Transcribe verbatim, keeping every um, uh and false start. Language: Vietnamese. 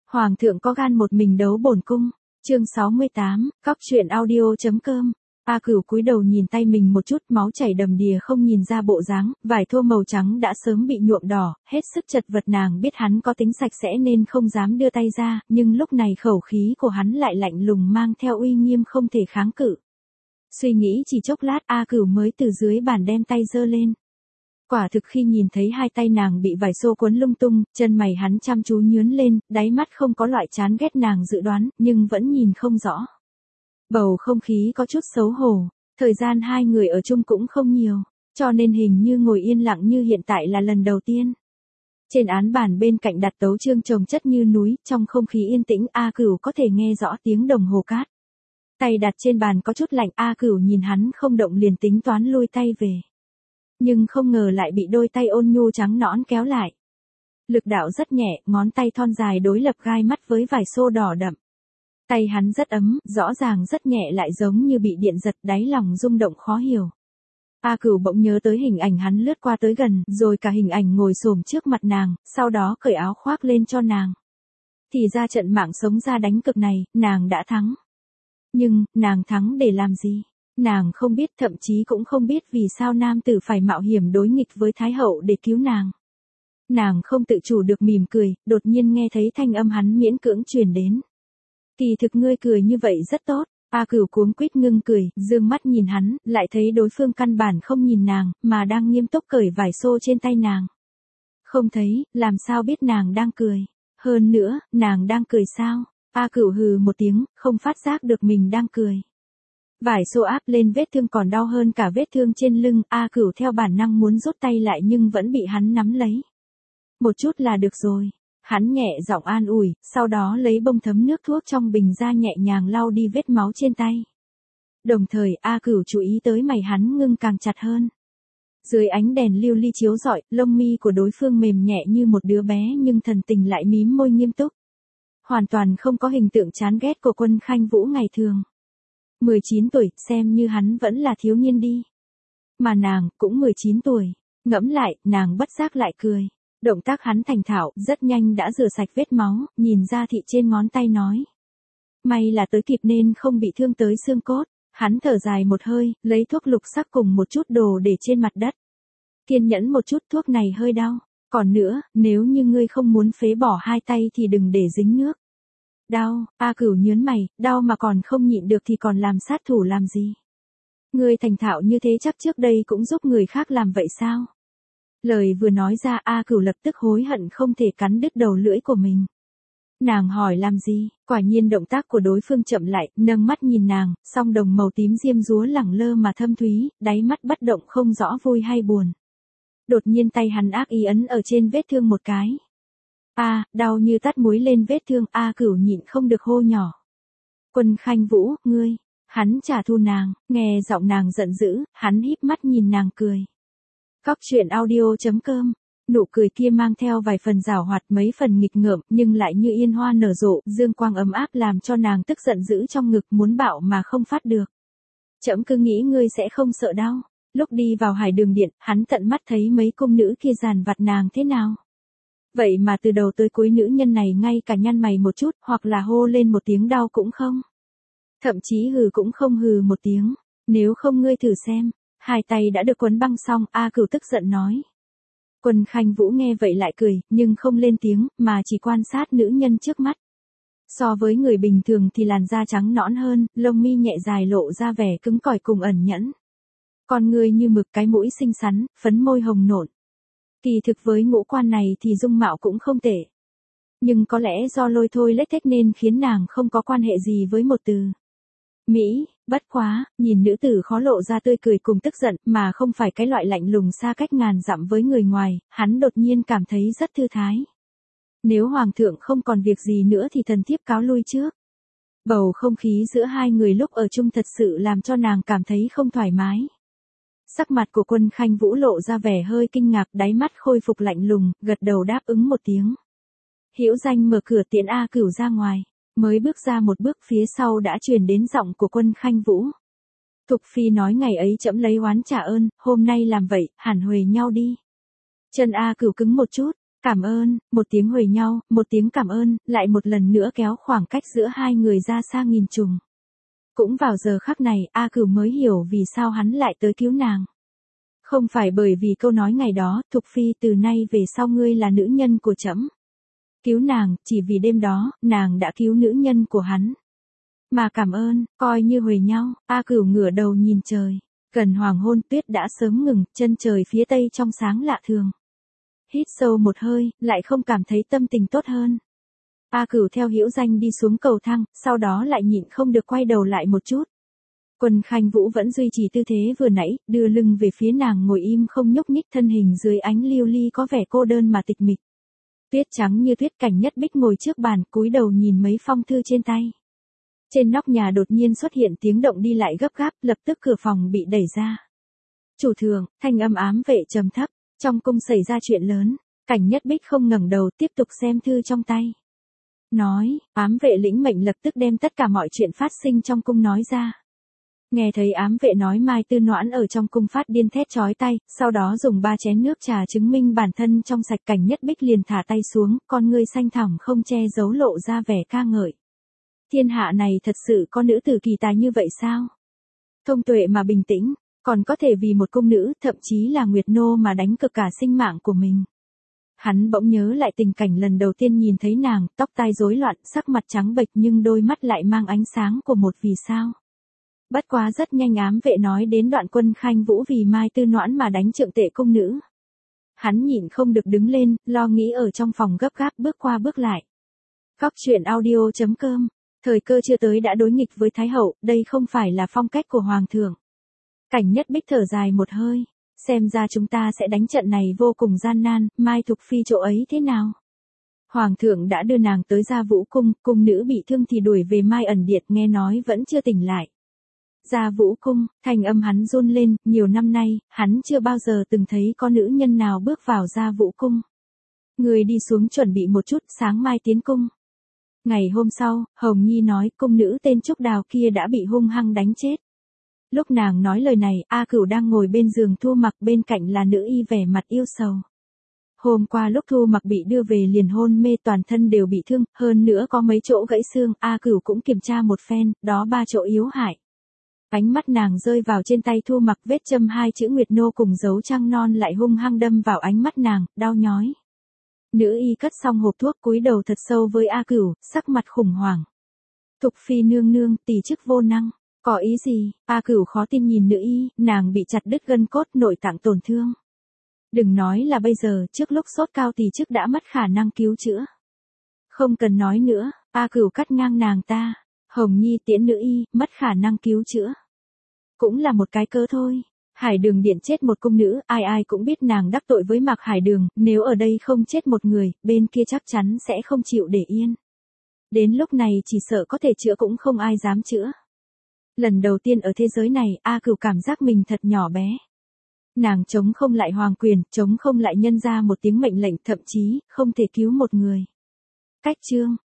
Hoàng thượng có gan một mình đấu bổn cung. Chương sáu mươi tám, cóc truyện audio chấm com. A Cửu cúi đầu nhìn tay mình một chút, máu chảy đầm đìa không nhìn ra bộ dáng, vải thô màu trắng đã sớm bị nhuộm đỏ, hết sức chật vật. Nàng biết hắn có tính sạch sẽ nên không dám đưa tay ra, nhưng lúc này khẩu khí của hắn lại lạnh lùng mang theo uy nghiêm không thể kháng cự. Suy nghĩ chỉ chốc lát, A Cửu mới từ dưới bàn đem tay giơ lên. Quả thực khi nhìn thấy hai tay nàng bị vải xô quấn lung tung, chân mày hắn chăm chú nhướng lên, đáy mắt không có loại chán ghét nàng dự đoán, nhưng vẫn nhìn không rõ. Bầu không khí có chút xấu hổ, thời gian hai người ở chung cũng không nhiều, cho nên hình như ngồi yên lặng như hiện tại là lần đầu tiên. Trên án bàn bên cạnh đặt tấu chương chồng chất như núi, trong không khí yên tĩnh A Cửu có thể nghe rõ tiếng đồng hồ cát. Tay đặt trên bàn có chút lạnh, A Cửu nhìn hắn không động liền tính toán lui tay về. Nhưng không ngờ lại bị đôi tay ôn nhu trắng nõn kéo lại. Lực đạo rất nhẹ, ngón tay thon dài đối lập gai mắt với vải xô đỏ đậm. Tay hắn rất ấm, rõ ràng rất nhẹ lại giống như bị điện giật, đáy lòng rung động khó hiểu. A Cửu bỗng nhớ tới hình ảnh hắn lướt qua tới gần, rồi cả hình ảnh ngồi xổm trước mặt nàng, sau đó cởi áo khoác lên cho nàng. Thì ra trận mạng sống ra đánh cực này, nàng đã thắng. Nhưng, nàng thắng để làm gì? Nàng không biết, thậm chí cũng không biết vì sao nam tử phải mạo hiểm đối nghịch với Thái hậu để cứu nàng. Nàng không tự chủ được mỉm cười, đột nhiên nghe thấy thanh âm hắn miễn cưỡng truyền đến. Kỳ thực ngươi cười như vậy rất tốt. A Cửu cuống quýt ngưng cười, dương mắt nhìn hắn, lại thấy đối phương căn bản không nhìn nàng, mà đang nghiêm túc cởi vải xô trên tay nàng. Không thấy, làm sao biết nàng đang cười. Hơn nữa, nàng đang cười sao? A Cửu hừ một tiếng, không phát giác được mình đang cười. Vải xô áp lên vết thương còn đau hơn cả vết thương trên lưng, A Cửu theo bản năng muốn rút tay lại nhưng vẫn bị hắn nắm lấy. Một chút là được rồi. Hắn nhẹ giọng an ủi, sau đó lấy bông thấm nước thuốc trong bình ra nhẹ nhàng lau đi vết máu trên tay. Đồng thời A Cửu chú ý tới mày hắn ngưng càng chặt hơn. Dưới ánh đèn lưu ly chiếu rọi, lông mi của đối phương mềm nhẹ như một đứa bé nhưng thần tình lại mím môi nghiêm túc. Hoàn toàn không có hình tượng chán ghét của Quân Khanh Vũ ngày thường. mười chín tuổi, xem như hắn vẫn là thiếu niên đi. Mà nàng, cũng mười chín tuổi. Ngẫm lại, nàng bất giác lại cười. Động tác hắn thành thạo, rất nhanh đã rửa sạch vết máu, nhìn ra thị trên ngón tay nói. May là tới kịp nên không bị thương tới xương cốt. Hắn thở dài một hơi, lấy thuốc lục sắc cùng một chút đồ để trên mặt đất. Kiên nhẫn một chút, thuốc này hơi đau. Còn nữa, nếu như ngươi không muốn phế bỏ hai tay thì đừng để dính nước. Đau, A Cửu nhớn mày, đau mà còn không nhịn được thì còn làm sát thủ làm gì? Ngươi thành thạo như thế chắc trước đây cũng giúp người khác làm vậy sao? Lời vừa nói ra A Cửu lập tức hối hận không thể cắn đứt đầu lưỡi của mình. Nàng hỏi làm gì, quả nhiên động tác của đối phương chậm lại, nâng mắt nhìn nàng, song đồng màu tím diêm dúa lẳng lơ mà thâm thúy, đáy mắt bất động không rõ vui hay buồn. Đột nhiên tay hắn ác ý ấn ở trên vết thương một cái. A, à, đau như tát muối lên vết thương, A Cửu nhịn không được hô nhỏ. Quân Khanh Vũ, ngươi, hắn trả thù nàng, nghe giọng nàng giận dữ, hắn híp mắt nhìn nàng cười. Cóc truyện audio chấm com, nụ cười kia mang theo vài phần giảo hoạt mấy phần nghịch ngợm nhưng lại như yên hoa nở rộ, dương quang ấm áp làm cho nàng tức giận dữ trong ngực muốn bạo mà không phát được. Trẫm cứ nghĩ ngươi sẽ không sợ đau. Lúc đi vào Hải Đường Điện, hắn tận mắt thấy mấy cung nữ kia giàn vặt nàng thế nào. Vậy mà từ đầu tới cuối nữ nhân này ngay cả nhăn mày một chút hoặc là hô lên một tiếng đau cũng không. Thậm chí hừ cũng không hừ một tiếng. Nếu không ngươi thử xem. Hai tay đã được quấn băng xong, A Cửu tức giận nói. Quân Khanh Vũ nghe vậy lại cười, nhưng không lên tiếng, mà chỉ quan sát nữ nhân trước mắt. So với người bình thường thì làn da trắng nõn hơn, lông mi nhẹ dài lộ ra vẻ cứng cỏi cùng ẩn nhẫn. Con người như mực, cái mũi xinh xắn, phấn môi hồng nộn. Kỳ thực với ngũ quan này thì dung mạo cũng không tệ. Nhưng có lẽ do lôi thôi lết thếch nên khiến nàng không có quan hệ gì với một từ. Mỹ, bất quá, nhìn nữ tử khó lộ ra tươi cười cùng tức giận mà không phải cái loại lạnh lùng xa cách ngàn dặm với người ngoài, hắn đột nhiên cảm thấy rất thư thái. Nếu hoàng thượng không còn việc gì nữa thì thần thiếp cáo lui trước. Bầu không khí giữa hai người lúc ở chung thật sự làm cho nàng cảm thấy không thoải mái. Sắc mặt của Quân Khanh Vũ lộ ra vẻ hơi kinh ngạc, đáy mắt khôi phục lạnh lùng, gật đầu đáp ứng một tiếng. Hữu Danh mở cửa tiễn A Cửu ra ngoài, mới bước ra một bước phía sau đã truyền đến giọng của Quân Khanh Vũ. Thục Phi nói ngày ấy trẫm lấy oán trả ơn, hôm nay làm vậy, hẳn huề nhau đi. Chân A Cửu cứng một chút, Cảm ơn, một tiếng huề nhau, một tiếng cảm ơn, lại một lần nữa kéo khoảng cách giữa hai người ra xa nghìn trùng. Cũng vào giờ khắc này, A Cửu mới hiểu vì sao hắn lại tới cứu nàng. Không phải bởi vì câu nói ngày đó, Thục Phi từ nay về sau ngươi là nữ nhân của trẫm. Cứu nàng, chỉ vì đêm đó, nàng đã cứu nữ nhân của hắn. Mà cảm ơn, coi như huề nhau, A Cửu ngửa đầu nhìn trời. Gần hoàng hôn tuyết đã sớm ngừng, chân trời phía tây trong sáng lạ thường. Hít sâu một hơi, lại không cảm thấy tâm tình tốt hơn. A Cửu theo hữu danh đi xuống cầu thang, sau đó lại nhịn không được quay đầu lại một chút. Quân Khanh Vũ vẫn duy trì tư thế vừa nãy, đưa lưng về phía nàng ngồi im không nhúc nhích, thân hình dưới ánh lưu ly có vẻ cô đơn mà tịch mịch. Tuyết trắng như tuyết, Cảnh Nhất Bích ngồi trước bàn, cúi đầu nhìn mấy phong thư trên tay. Trên nóc nhà đột nhiên xuất hiện tiếng động đi lại gấp gáp, lập tức cửa phòng bị đẩy ra. Chủ thượng, thanh âm ám vệ trầm thấp, trong cung xảy ra chuyện lớn. Cảnh Nhất Bích không ngẩng đầu, tiếp tục xem thư trong tay. Nói, ám vệ lĩnh mệnh lập tức đem tất cả mọi chuyện phát sinh trong cung nói ra. Nghe thấy ám vệ nói Mai Tư Noãn ở trong cung phát điên thét chói tay, sau đó dùng ba chén nước trà chứng minh bản thân trong sạch. Cảnh Nhất Bích liền thả tay xuống, con ngươi xanh thẳm không che giấu lộ ra vẻ ca ngợi. Thiên hạ này thật sự có nữ tử kỳ tài như vậy sao? Thông tuệ mà bình tĩnh, còn có thể vì một cung nữ, thậm chí là Nguyệt Nô mà đánh cược cả sinh mạng của mình. Hắn bỗng nhớ lại tình cảnh lần đầu tiên nhìn thấy nàng, tóc tai rối loạn, sắc mặt trắng bệch nhưng đôi mắt lại mang ánh sáng của một vì sao. Bất quá rất nhanh ám vệ nói đến đoạn Quân Khanh Vũ vì Mai Tư Noãn mà đánh trượng tệ cung nữ. Hắn nhịn không được đứng lên, lo nghĩ ở trong phòng gấp gáp bước qua bước lại. Góc truyện audio chấm com. Thời cơ chưa tới đã đối nghịch với Thái Hậu, đây không phải là phong cách của Hoàng thượng. Cảnh Nhất Bích thở dài một hơi, xem ra chúng ta sẽ đánh trận này vô cùng gian nan, Mai Thục Phi chỗ ấy thế nào? Hoàng thượng đã đưa nàng tới Gia Vũ Cung, cung nữ bị thương thì đuổi về Mai ẩn điện, nghe nói vẫn chưa tỉnh lại. Gia Vũ Cung, thanh âm hắn run lên, nhiều năm nay, hắn chưa bao giờ từng thấy có nữ nhân nào bước vào Gia Vũ Cung. Người đi xuống chuẩn bị một chút, sáng mai tiến cung. Ngày hôm sau, Hồng Nhi nói cung nữ tên Trúc Đào kia đã bị hung hăng đánh chết. Lúc nàng nói lời này, A Cửu đang ngồi bên giường Thu Mặc, bên cạnh là nữ y vẻ mặt yêu sầu. Hôm qua lúc Thu Mặc bị đưa về liền hôn mê, toàn thân đều bị thương, hơn nữa có mấy chỗ gãy xương, A Cửu cũng kiểm tra một phen, đó ba chỗ yếu hại. Ánh mắt nàng rơi vào trên tay Thu Mặc, vết châm hai chữ Nguyệt Nô cùng dấu trăng non lại hung hăng đâm vào ánh mắt nàng, đau nhói. Nữ y cất xong hộp thuốc, cúi đầu thật sâu với A Cửu, sắc mặt khủng hoảng. Thục Phi nương nương, tỷ chức vô năng, có ý gì? A Cửu khó tin nhìn nữ y, nàng bị chặt đứt gân cốt, nội tạng tổn thương. Đừng nói là bây giờ, trước lúc sốt cao tỷ chức đã mất khả năng cứu chữa. Không cần nói nữa, A Cửu cắt ngang nàng ta. Hồng Nhi tiễn nữ y, mất khả năng cứu chữa. Cũng là một cái cớ thôi. Hải Đường điện chết một cung nữ, ai ai cũng biết nàng đắc tội với Mạc Hải Đường, nếu ở đây không chết một người, bên kia chắc chắn sẽ không chịu để yên. Đến lúc này chỉ sợ có thể chữa cũng không ai dám chữa. Lần đầu tiên ở thế giới này, A Cửu cảm giác mình thật nhỏ bé. Nàng chống không lại hoàng quyền, chống không lại nhân ra một tiếng mệnh lệnh, thậm chí không thể cứu một người. Cách chương